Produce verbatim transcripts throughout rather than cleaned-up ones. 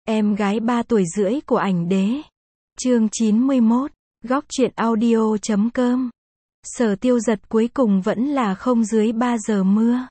Em gái ba tuổi rưỡi của ảnh đế. Chương chín mươi mốt, góc truyện audio chấm com. Sở Tiêu Giật cuối cùng vẫn là không dưới ba giờ mưa.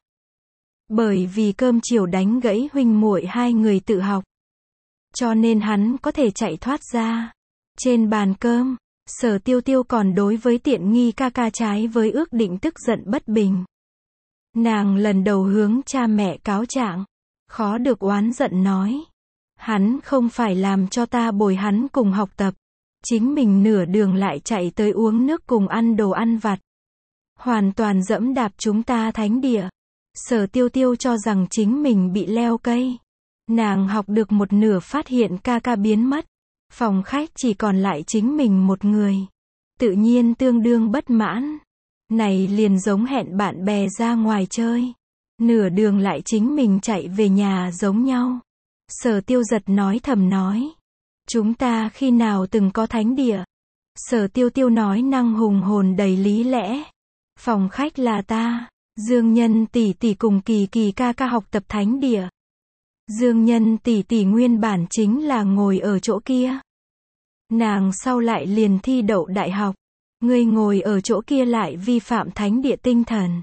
Bởi vì cơm chiều đánh gãy huynh muội hai người tự học, cho nên hắn có thể chạy thoát ra. Trên bàn cơm, Sở Tiêu Tiêu còn đối với tiện nghi ca ca trái với ước định tức giận bất bình. Nàng lần đầu hướng cha mẹ cáo trạng, khó được oán giận nói. Hắn không phải làm cho ta bồi hắn cùng học tập, chính mình nửa đường lại chạy tới uống nước cùng ăn đồ ăn vặt. Hoàn toàn dẫm đạp chúng ta thánh địa. Sở Tiêu Tiêu cho rằng chính mình bị leo cây. Nàng học được một nửa phát hiện ca ca biến mất. Phòng khách chỉ còn lại chính mình một người. Tự nhiên tương đương bất mãn. Này liền giống hẹn bạn bè ra ngoài chơi. Nửa đường lại chính mình chạy về nhà giống nhau. Sở Tiêu Giật nói thầm nói. Chúng ta khi nào từng có thánh địa? Sở Tiêu Tiêu nói năng hùng hồn đầy lý lẽ. Phòng khách là ta, Dương Nhân tỷ tỷ cùng Kỳ Kỳ ca ca học tập thánh địa. Dương Nhân tỷ tỷ nguyên bản chính là ngồi ở chỗ kia. Nàng sau lại liền thi đậu đại học. Ngươi ngồi ở chỗ kia lại vi phạm thánh địa tinh thần.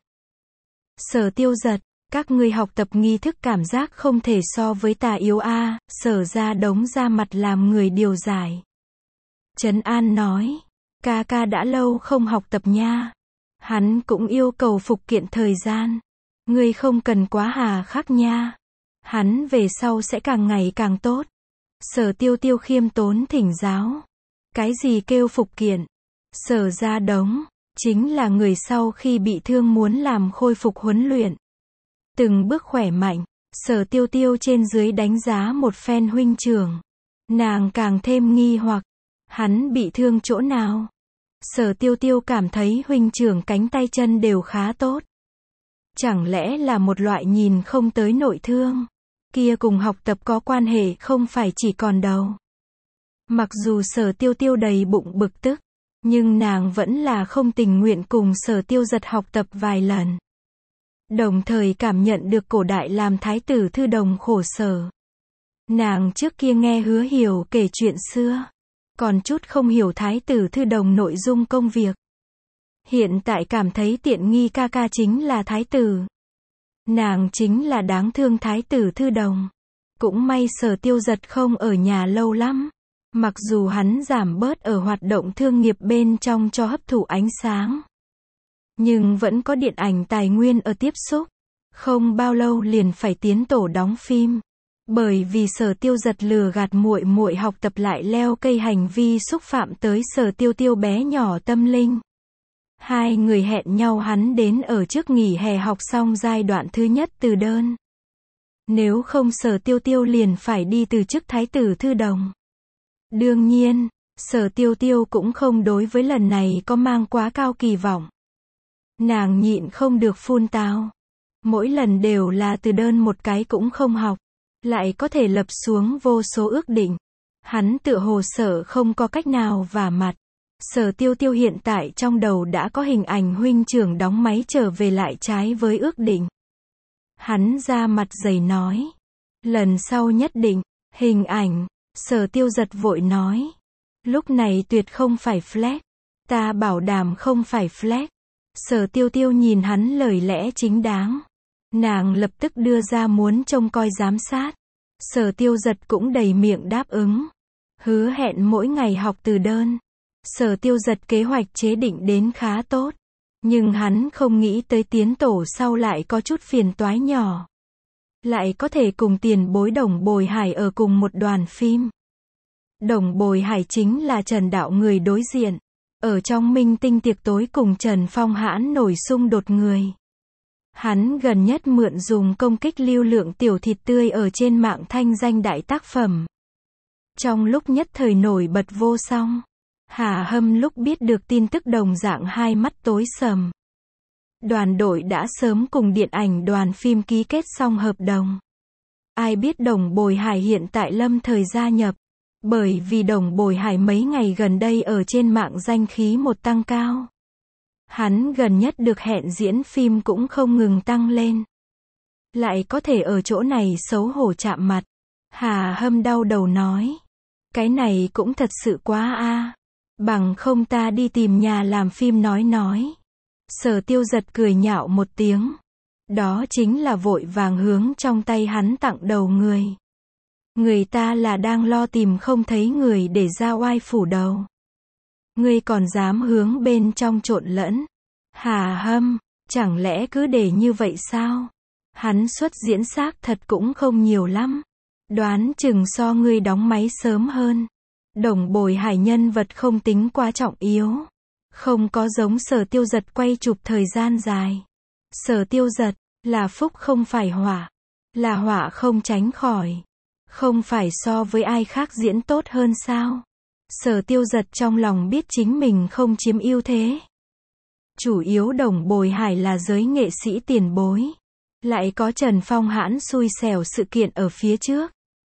Sở Tiêu Giật, các ngươi học tập nghi thức cảm giác không thể so với tà yếu a. À, Sở ra đống ra mặt làm người điều giải. Trấn An nói, ca ca đã lâu không học tập nha. Hắn cũng yêu cầu phục kiện thời gian. Ngươi không cần quá hà khắc nha. Hắn về sau sẽ càng ngày càng tốt. Sở Tiêu Tiêu khiêm tốn thỉnh giáo. Cái gì kêu phục kiện? Sở ra đống, chính là người sau khi bị thương muốn làm khôi phục huấn luyện. Từng bước khỏe mạnh, Sở Tiêu Tiêu trên dưới đánh giá một phen huynh trưởng. Nàng càng thêm nghi hoặc, hắn bị thương chỗ nào? Sở Tiêu Tiêu cảm thấy huynh trưởng cánh tay chân đều khá tốt. Chẳng lẽ là một loại nhìn không tới nội thương? Kia cùng học tập có quan hệ không phải chỉ còn đầu. Mặc dù Sở Tiêu Tiêu đầy bụng bực tức, nhưng nàng vẫn là không tình nguyện cùng Sở Tiêu Giật học tập vài lần. Đồng thời cảm nhận được cổ đại làm thái tử thư đồng khổ sở. Nàng trước kia nghe Hứa Hiểu kể chuyện xưa, còn chút không hiểu thái tử thư đồng nội dung công việc. Hiện tại cảm thấy tiện nghi ca ca chính là thái tử. Nàng chính là đáng thương thái tử thư đồng. Cũng may Sở Tiêu Giật không ở nhà lâu lắm. Mặc dù hắn giảm bớt ở hoạt động thương nghiệp bên trong cho hấp thụ ánh sáng, nhưng vẫn có điện ảnh tài nguyên ở tiếp xúc. Không bao lâu liền phải tiến tổ đóng phim. Bởi vì Sở Tiêu Giật lừa gạt muội muội học tập lại leo cây hành vi xúc phạm tới Sở Tiêu Tiêu bé nhỏ tâm linh. Hai người hẹn nhau hắn đến ở trước nghỉ hè học xong giai đoạn thứ nhất từ đơn. Nếu không Sở Tiêu Tiêu liền phải đi từ chức thái tử thư đồng. Đương nhiên, Sở Tiêu Tiêu cũng không đối với lần này có mang quá cao kỳ vọng. Nàng nhịn không được phun tao. Mỗi lần đều là từ đơn một cái cũng không học, lại có thể lập xuống vô số ước định. Hắn tựa hồ Sở không có cách nào vả mặt. Sở Tiêu Tiêu hiện tại trong đầu đã có hình ảnh huynh trưởng đóng máy trở về lại trái với ước định. Hắn ra mặt dày nói. Lần sau nhất định, hình ảnh. Sở Tiêu Giật vội nói. Lúc này tuyệt không phải flex. Ta bảo đảm không phải flex. Sở Tiêu Tiêu nhìn hắn lời lẽ chính đáng. Nàng lập tức đưa ra muốn trông coi giám sát. Sở Tiêu Giật cũng đầy miệng đáp ứng. Hứa hẹn mỗi ngày học từ đơn. Sở Tiêu Giật kế hoạch chế định đến khá tốt. Nhưng hắn không nghĩ tới tiến tổ sau lại có chút phiền toái nhỏ. Lại có thể cùng tiền bối Đồng Bồi Hải ở cùng một đoàn phim. Đồng Bồi Hải chính là Trần Đạo người đối diện. Ở trong minh tinh tiệc tối cùng Trần Phong hãn nổi xung đột người. Hắn gần nhất mượn dùng công kích lưu lượng tiểu thịt tươi ở trên mạng thanh danh đại tác phẩm. Trong lúc nhất thời nổi bật vô song. Hà Hâm lúc biết được tin tức đồng dạng hai mắt tối sầm. Đoàn đội đã sớm cùng điện ảnh đoàn phim ký kết xong hợp đồng. Ai biết Đồng Bồi Hải hiện tại lâm thời gia nhập. Bởi vì Đồng Bồi Hải mấy ngày gần đây ở trên mạng danh khí một tăng cao. Hắn gần nhất được hẹn diễn phim cũng không ngừng tăng lên. Lại có thể ở chỗ này xấu hổ chạm mặt. Hà Hâm đau đầu nói. Cái này cũng thật sự quá a. Bằng không ta đi tìm nhà làm phim nói nói. Sở Tiêu Giật cười nhạo một tiếng. Đó chính là vội vàng hướng trong tay hắn tặng đầu người. Người ta là đang lo tìm không thấy người để ra oai phủ đầu. Ngươi còn dám hướng bên trong trộn lẫn. Hà Hâm, chẳng lẽ cứ để như vậy sao? Hắn xuất diễn xác thật cũng không nhiều lắm. Đoán chừng so ngươi đóng máy sớm hơn. Đồng Bồi Hải nhân vật không tính quá trọng yếu. Không có giống Sở Tiêu Giật quay chụp thời gian dài. Sở Tiêu Giật, là phúc không phải họa. Là họa không tránh khỏi. Không phải so với ai khác diễn tốt hơn sao? Sở Tiêu Giật trong lòng biết chính mình không chiếm ưu thế. Chủ yếu Đồng Bồi Hải là giới nghệ sĩ tiền bối. Lại có Trần Phong Hãn xui xẻo sự kiện ở phía trước.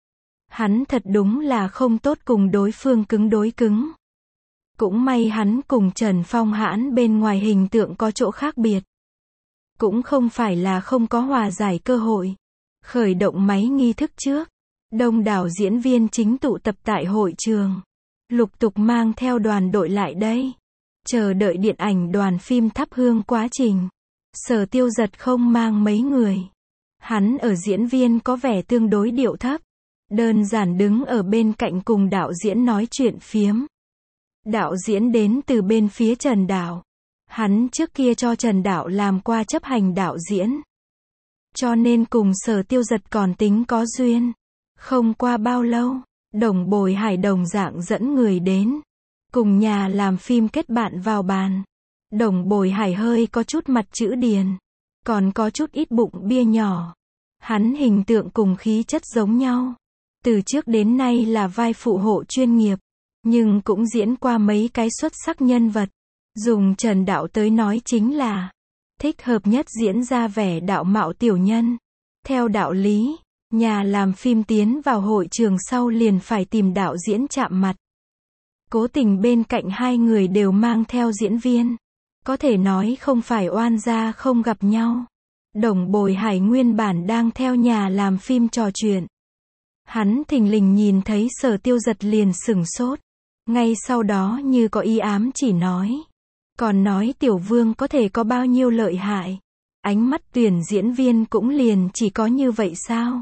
Hắn thật đúng là không tốt cùng đối phương cứng đối cứng. Cũng may hắn cùng Trần Phong Hãn bên ngoài hình tượng có chỗ khác biệt. Cũng không phải là không có hòa giải cơ hội. Khởi động máy nghi thức trước. Đông đảo diễn viên chính tụ tập tại hội trường. Lục tục mang theo đoàn đội lại đây. Chờ đợi điện ảnh đoàn phim thắp hương quá trình. Sở Tiêu Giật không mang mấy người. Hắn ở diễn viên có vẻ tương đối điệu thấp. Đơn giản đứng ở bên cạnh cùng đạo diễn nói chuyện phiếm. Đạo diễn đến từ bên phía Trần Đạo. Hắn trước kia cho Trần Đạo làm qua chấp hành đạo diễn. Cho nên cùng Sở Tiêu Giật còn tính có duyên. Không qua bao lâu, Đồng Bồi Hải đồng dạng dẫn người đến. Cùng nhà làm phim kết bạn vào bàn. Đồng Bồi Hải hơi có chút mặt chữ điền. Còn có chút ít bụng bia nhỏ. Hắn hình tượng cùng khí chất giống nhau. Từ trước đến nay là vai phụ hộ chuyên nghiệp. Nhưng cũng diễn qua mấy cái xuất sắc nhân vật. Dùng Trần Đạo tới nói chính là thích hợp nhất diễn ra vẻ đạo mạo tiểu nhân. Theo đạo lý, nhà làm phim tiến vào hội trường sau liền phải tìm đạo diễn chạm mặt. Cố tình bên cạnh hai người đều mang theo diễn viên. Có thể nói không phải oan gia không gặp nhau. Đồng Bồi Hải nguyên bản đang theo nhà làm phim trò chuyện. Hắn thình lình nhìn thấy Sở Tiêu Giật liền sửng sốt. Ngay sau đó như có ý ám chỉ nói. Còn nói Tiểu Vương có thể có bao nhiêu lợi hại. Ánh mắt tuyển diễn viên cũng liền chỉ có như vậy sao?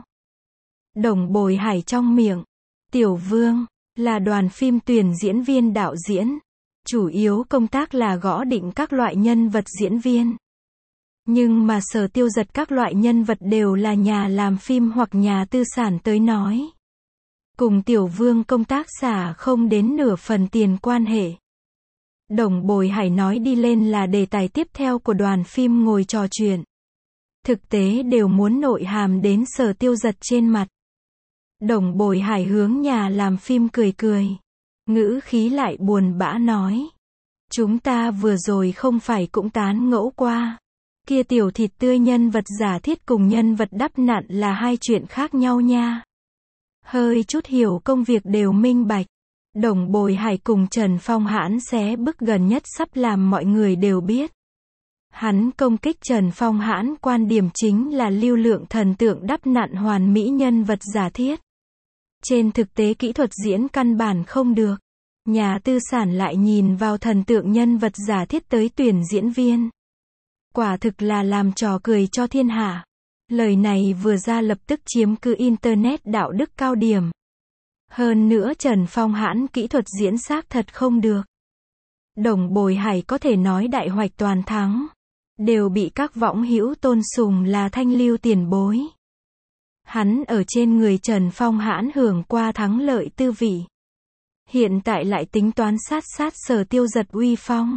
Đồng Bồi Hải trong miệng. Tiểu Vương, là đoàn phim tuyển diễn viên đạo diễn. Chủ yếu công tác là gõ định các loại nhân vật diễn viên. Nhưng mà Sở Tiêu Giật các loại nhân vật đều là nhà làm phim hoặc nhà tư sản tới nói. Cùng Tiểu Vương công tác xả không đến nửa phần tiền quan hệ. Đồng Bồi Hải nói đi lên là đề tài tiếp theo của đoàn phim ngồi trò chuyện. Thực tế đều muốn nội hàm đến Sở Tiêu Giật trên mặt. Đồng Bồi Hải hướng nhà làm phim cười cười. Ngữ khí lại buồn bã nói. Chúng ta vừa rồi không phải cũng tán ngẫu qua. Kia tiểu thịt tươi nhân vật giả thiết cùng nhân vật đắp nặn là hai chuyện khác nhau nha. Hơi chút hiểu công việc đều minh bạch. Đồng Bồi Hải cùng Trần Phong Hãn xé bức gần nhất sắp làm mọi người đều biết. Hắn công kích Trần Phong Hãn quan điểm chính là lưu lượng thần tượng đắp nặn hoàn mỹ nhân vật giả thiết. Trên thực tế kỹ thuật diễn căn bản không được. Nhà tư sản lại nhìn vào thần tượng nhân vật giả thiết tới tuyển diễn viên. Quả thực là làm trò cười cho thiên hạ. Lời này vừa ra lập tức chiếm cứ Internet đạo đức cao điểm. Hơn nữa Trần Phong Hãn kỹ thuật diễn xác thật không được. Đồng Bồi Hải có thể nói đại hoạch toàn thắng. Đều bị các võng hữu tôn sùng là thanh lưu tiền bối. Hắn ở trên người Trần Phong Hãn hưởng qua thắng lợi tư vị. Hiện tại lại tính toán sát sát Sở Tiêu Giật uy phong.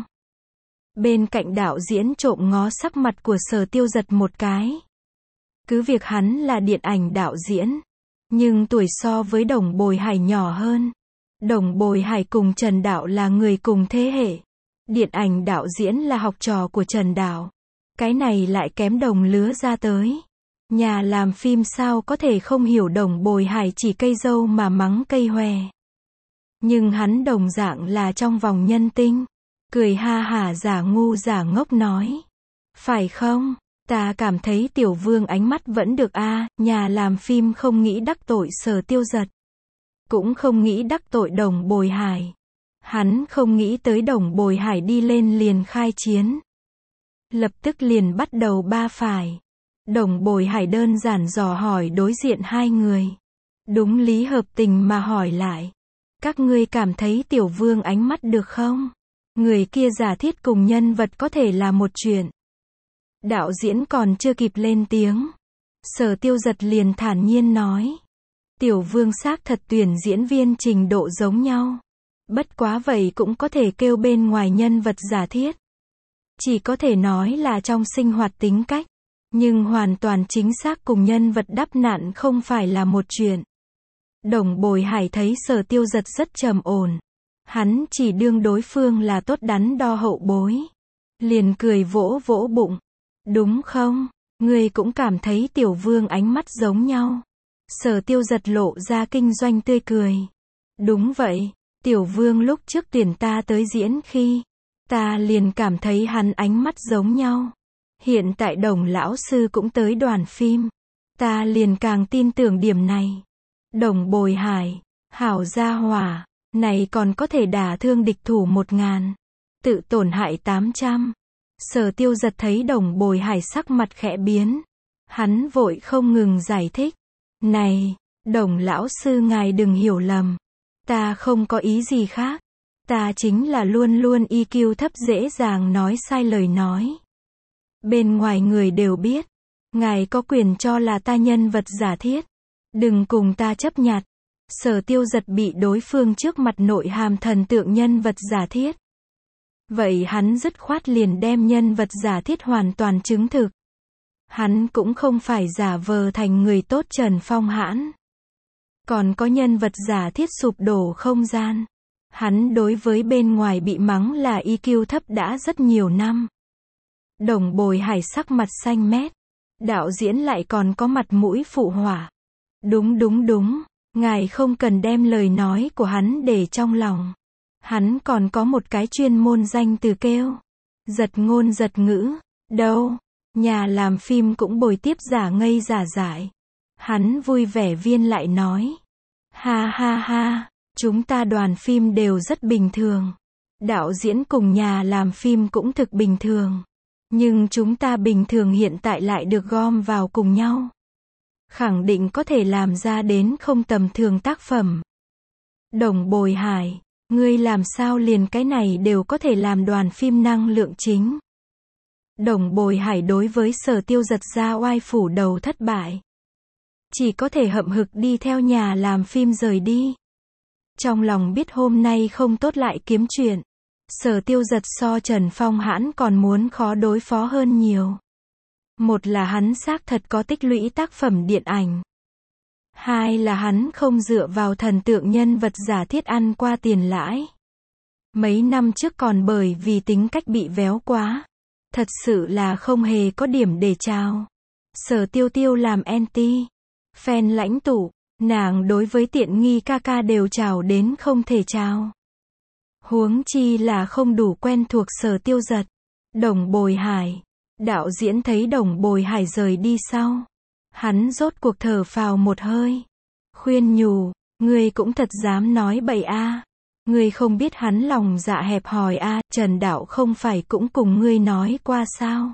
Bên cạnh đạo diễn trộm ngó sắc mặt của Sở Tiêu Giật một cái. Cứ việc hắn là điện ảnh đạo diễn. Nhưng tuổi so với Đồng Bồi Hải nhỏ hơn. Đồng Bồi Hải cùng Trần Đạo là người cùng thế hệ. Điện ảnh đạo diễn là học trò của Trần Đạo. Cái này lại kém đồng lứa ra tới. Nhà làm phim sao có thể không hiểu Đồng Bồi Hải chỉ cây dâu mà mắng cây hòe. Nhưng hắn đồng dạng là trong vòng nhân tinh. Cười ha hả giả ngu giả ngốc nói. Phải không? Ta cảm thấy Tiểu Vương ánh mắt vẫn được a, nhà làm phim không nghĩ đắc tội Sở Tiêu Giật. Cũng không nghĩ đắc tội Đồng Bồi Hải. Hắn không nghĩ tới Đồng Bồi Hải đi lên liền khai chiến. Lập tức liền bắt đầu ba phải. Đồng Bồi Hải đơn giản dò hỏi đối diện hai người. Đúng lý hợp tình mà hỏi lại. Các ngươi cảm thấy Tiểu Vương ánh mắt được không? Người kia giả thiết cùng nhân vật có thể là một chuyện. Đạo diễn còn chưa kịp lên tiếng. Sở Tiêu Giật liền thản nhiên nói. Tiểu Vương xác thật tuyển diễn viên trình độ giống nhau. Bất quá vậy cũng có thể kêu bên ngoài nhân vật giả thiết. Chỉ có thể nói là trong sinh hoạt tính cách. Nhưng hoàn toàn chính xác cùng nhân vật đắp nặn không phải là một chuyện. Đồng Bồi Hải thấy Sở Tiêu Giật rất trầm ổn. Hắn chỉ đương đối phương là tốt đắn đo hậu bối. Liền cười vỗ vỗ bụng. Đúng không? Ngươi cũng cảm thấy Tiểu Vương ánh mắt giống nhau. Sở Tiêu Giật lộ ra kinh doanh tươi cười. Đúng vậy, Tiểu Vương lúc trước tuyển ta tới diễn khi, ta liền cảm thấy hắn ánh mắt giống nhau. Hiện tại Đồng lão sư cũng tới đoàn phim, ta liền càng tin tưởng điểm này. Đồng Bồi Hải, hảo gia hỏa, này còn có thể đả thương địch thủ một ngàn, tự tổn hại tám trăm. Sở Tiêu Giật thấy Đồng Bồi Hải sắc mặt khẽ biến, hắn vội không ngừng giải thích. Này, Đồng lão sư ngài đừng hiểu lầm. Ta không có ý gì khác. Ta chính là luôn luôn i kiu thấp dễ dàng nói sai lời nói. Bên ngoài người đều biết. Ngài có quyền cho là ta nhân vật giả thiết. Đừng cùng ta chấp nhặt. Sở Tiêu Giật bị đối phương trước mặt nội hàm thần tượng nhân vật giả thiết. Vậy hắn dứt khoát liền đem nhân vật giả thiết hoàn toàn chứng thực. Hắn cũng không phải giả vờ thành người tốt Trần Phong Hãn. Còn có nhân vật giả thiết sụp đổ không gian. Hắn đối với bên ngoài bị mắng là i kiu thấp đã rất nhiều năm. Đồng Bồi Hải sắc mặt xanh mét. Đạo diễn lại còn có mặt mũi phụ họa. Đúng đúng đúng, ngài không cần đem lời nói của hắn để trong lòng. Hắn còn có một cái chuyên môn danh từ kêu. Giật ngôn giật ngữ. Đâu? Nhà làm phim cũng bồi tiếp giả ngây giả dại. Hắn vui vẻ viên lại nói. Ha ha ha, chúng ta đoàn phim đều rất bình thường. Đạo diễn cùng nhà làm phim cũng thực bình thường. Nhưng chúng ta bình thường hiện tại lại được gom vào cùng nhau. Khẳng định có thể làm ra đến không tầm thường tác phẩm. Đồng Bồi Hải, ngươi làm sao liền cái này đều có thể làm đoàn phim năng lượng chính. Đồng Bồi Hải đối với Sở Tiêu Giật ra oai phủ đầu thất bại. Chỉ có thể hậm hực đi theo nhà làm phim rời đi. Trong lòng biết hôm nay không tốt lại kiếm chuyện. Sở Tiêu Giật so Trần Phong Hãn còn muốn khó đối phó hơn nhiều. Một là hắn xác thật có tích lũy tác phẩm điện ảnh. Hai là hắn không dựa vào thần tượng nhân vật giả thiết ăn qua tiền lãi. Mấy năm trước còn bởi vì tính cách bị véo quá. Thật sự là không hề có điểm để chào. Sở Tiêu Tiêu làm anti. Fan lãnh tụ, nàng đối với tiện nghi ca ca đều chào đến không thể chào. Huống chi là không đủ quen thuộc Sở Tiêu Giật. Đồng Bồi Hải. Đạo diễn thấy Đồng Bồi Hải rời đi sau. Hắn rốt cuộc thở phào một hơi. Khuyên nhủ, ngươi cũng thật dám nói bậy a. Ngươi không biết hắn lòng dạ hẹp hòi a, Trần Đạo không phải cũng cùng ngươi nói qua sao?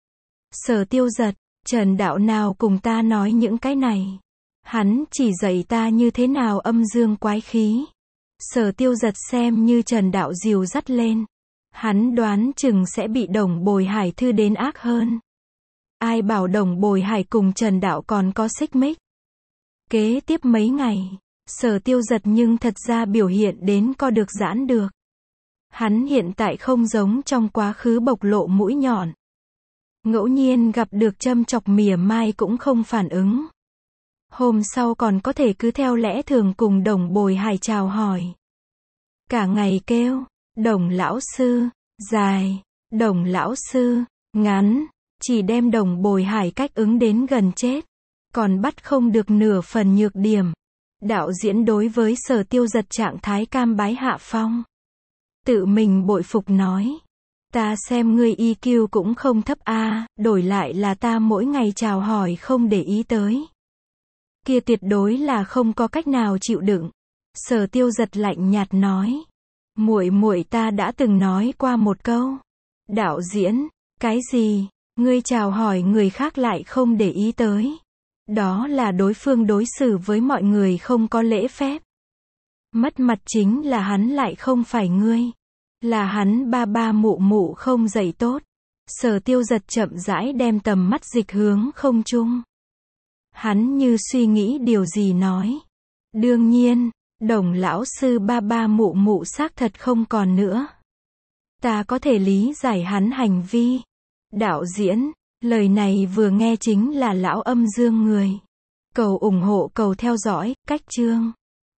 Sở Tiêu Giật, Trần Đạo nào cùng ta nói những cái này? Hắn chỉ dạy ta như thế nào âm dương quái khí. Sở Tiêu Giật xem như Trần Đạo dìu dắt lên. Hắn đoán chừng sẽ bị Đồng Bồi Hải thư đến ác hơn. Ai bảo Đồng Bồi Hải cùng Trần Đạo còn có xích mích. Kế tiếp mấy ngày, Sở Tiêu Giật nhưng thật ra biểu hiện đến co được giãn được. Hắn hiện tại không giống trong quá khứ bộc lộ mũi nhọn. Ngẫu nhiên gặp được châm chọc mỉa mai cũng không phản ứng. Hôm sau còn có thể cứ theo lẽ thường cùng Đồng Bồi Hải chào hỏi. Cả ngày kêu, Đồng lão sư, dài, Đồng lão sư, ngắn, chỉ đem Đồng Bồi Hải cách ứng đến gần chết. Còn bắt không được nửa phần nhược điểm. Đạo diễn đối với Sở Tiêu Giật trạng thái cam bái hạ phong. Tự mình bội phục nói. Ta xem ngươi i kiu cũng không thấp a, đổi lại là ta mỗi ngày chào hỏi không để ý tới. Kia tuyệt đối là không có cách nào chịu đựng. Sở Tiêu Giật lạnh nhạt nói. Muội muội ta đã từng nói qua một câu. Đạo diễn, cái gì? Ngươi chào hỏi người khác lại không để ý tới. Đó là đối phương đối xử với mọi người không có lễ phép. Mất mặt chính là hắn lại không phải ngươi. Là hắn ba ba mụ mụ không dạy tốt. Sở Tiêu Giật chậm rãi đem tầm mắt dịch hướng không trung. Hắn như suy nghĩ điều gì nói. Đương nhiên, Đồng lão sư ba ba mụ mụ xác thật không còn nữa. Ta có thể lý giải hắn hành vi. Đạo diễn, lời này vừa nghe chính là lão âm dương người. Cầu ủng hộ cầu theo dõi, cách chương.